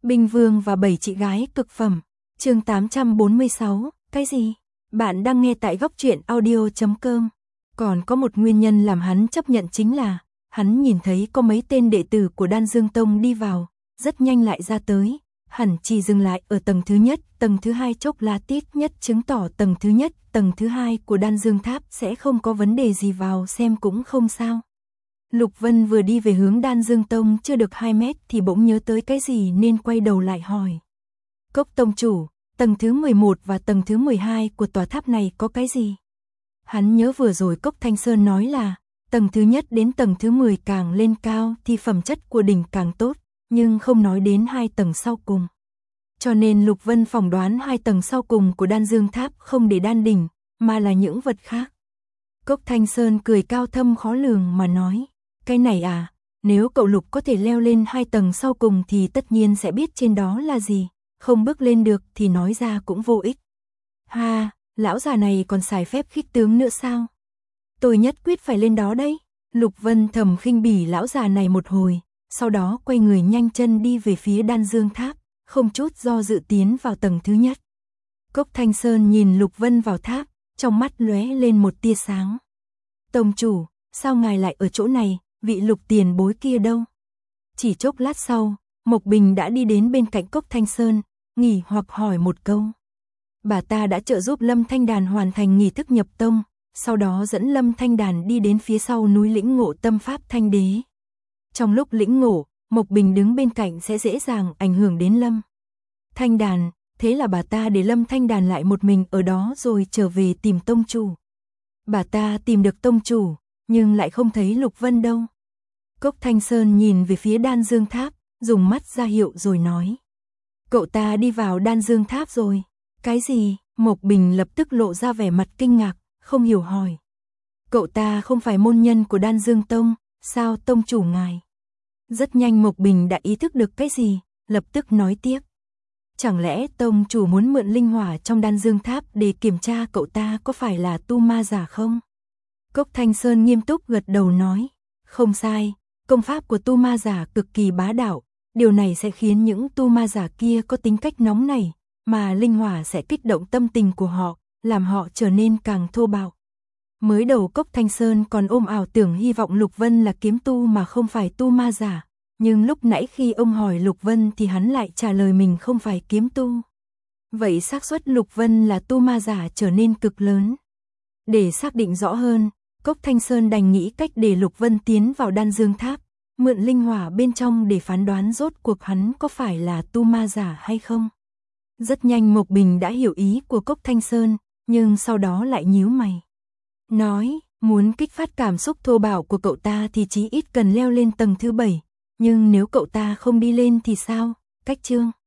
Binh Vương và 7 chị gái cực phẩm. Chương 846, cái gì? Bạn đang nghe tại góc truyện audio.com. Còn có một nguyên nhân làm hắn chấp nhận chính là hắn nhìn thấy có mấy tên đệ tử của Đan Dương Tông đi vào, rất nhanh lại ra tới, hẳn chỉ dừng lại ở tầng thứ nhất, tầng thứ hai chốc lá tít nhất chứng tỏ tầng thứ nhất, tầng thứ hai của Đan Dương Tháp sẽ không có vấn đề gì, vào xem cũng không sao. Lục Vân vừa đi về hướng Đan Dương Tông chưa được 2 mét thì bỗng nhớ tới cái gì nên quay đầu lại hỏi. Cốc tông chủ, tầng thứ 11 và tầng thứ 12 của tòa tháp này có cái gì? Hắn nhớ vừa rồi Cốc Thanh Sơn nói là tầng thứ nhất đến tầng thứ 10 càng lên cao thì phẩm chất của đỉnh càng tốt, nhưng không nói đến 2 tầng sau cùng. Cho nên Lục Vân phỏng đoán 2 tầng sau cùng của Đan Dương Tháp không để đan đỉnh, mà là những vật khác. Cốc Thanh Sơn cười cao thâm khó lường mà nói, cái này à, nếu cậu Lục có thể leo lên 2 tầng sau cùng thì tất nhiên sẽ biết trên đó là gì, không bước lên được thì nói ra cũng vô ích. Ha, lão già này còn xài phép khích tướng nữa sao? Tôi nhất quyết phải lên đó đấy. Lục Vân thầm khinh bỉ lão già này một hồi, sau đó quay người nhanh chân đi về phía Đan Dương Tháp, không chút do dự tiến vào tầng thứ nhất. Cốc Thanh Sơn nhìn Lục Vân vào tháp, trong mắt lóe lên một tia sáng. Tông chủ, sao ngài lại ở chỗ này, vị Lục tiền bối kia đâu? Chỉ chốc lát sau, Mộc Bình đã đi đến bên cạnh Cốc Thanh Sơn, nghỉ hoặc hỏi một câu. Bà ta đã trợ giúp Lâm Thanh Đàn hoàn thành nghi thức nhập tông, sau đó dẫn Lâm Thanh Đàn đi đến phía sau núi lĩnh ngộ tâm pháp Thanh Đế. Trong lúc lĩnh ngộ, Mộc Bình đứng bên cạnh sẽ dễ dàng ảnh hưởng đến Lâm Thanh Đàn, thế là bà ta để Lâm Thanh Đàn lại một mình ở đó rồi trở về tìm tông chủ. Bà ta tìm được tông chủ, nhưng lại không thấy Lục Vân đâu. Cốc Thanh Sơn nhìn về phía Đan Dương Tháp, dùng mắt ra hiệu rồi nói. Cậu ta đi vào Đan Dương Tháp rồi. Cái gì? Mộc Bình lập tức lộ ra vẻ mặt kinh ngạc, không hiểu hỏi. Cậu ta không phải môn nhân của Đan Dương Tông, sao tông chủ ngài? Rất nhanh Mộc Bình đã ý thức được cái gì, lập tức nói tiếp. Chẳng lẽ tông chủ muốn mượn linh hỏa trong Đan Dương Tháp để kiểm tra cậu ta có phải là tu ma giả không? Cốc Thanh Sơn nghiêm túc gật đầu nói. Không sai, công pháp của tu ma giả cực kỳ bá đạo, điều này sẽ khiến những tu ma giả kia có tính cách nóng nảy, mà linh hỏa sẽ kích động tâm tình của họ, làm họ trở nên càng thô bạo. Mới đầu Cốc Thanh Sơn còn ôm ảo tưởng hy vọng Lục Vân là kiếm tu mà không phải tu ma giả, nhưng lúc nãy khi ông hỏi Lục Vân thì hắn lại trả lời mình không phải kiếm tu. Vậy xác suất Lục Vân là tu ma giả trở nên cực lớn. Để xác định rõ hơn, Cốc Thanh Sơn đành nghĩ cách để Lục Vân tiến vào Đan Dương Tháp, mượn linh hỏa bên trong để phán đoán rốt cuộc hắn có phải là tu ma giả hay không. Rất nhanh Mộc Bình đã hiểu ý của Cốc Thanh Sơn, nhưng sau đó lại nhíu mày. Nói, muốn kích phát cảm xúc thô bạo của cậu ta thì chí ít cần leo lên tầng thứ 7, nhưng nếu cậu ta không đi lên thì sao? Cách chương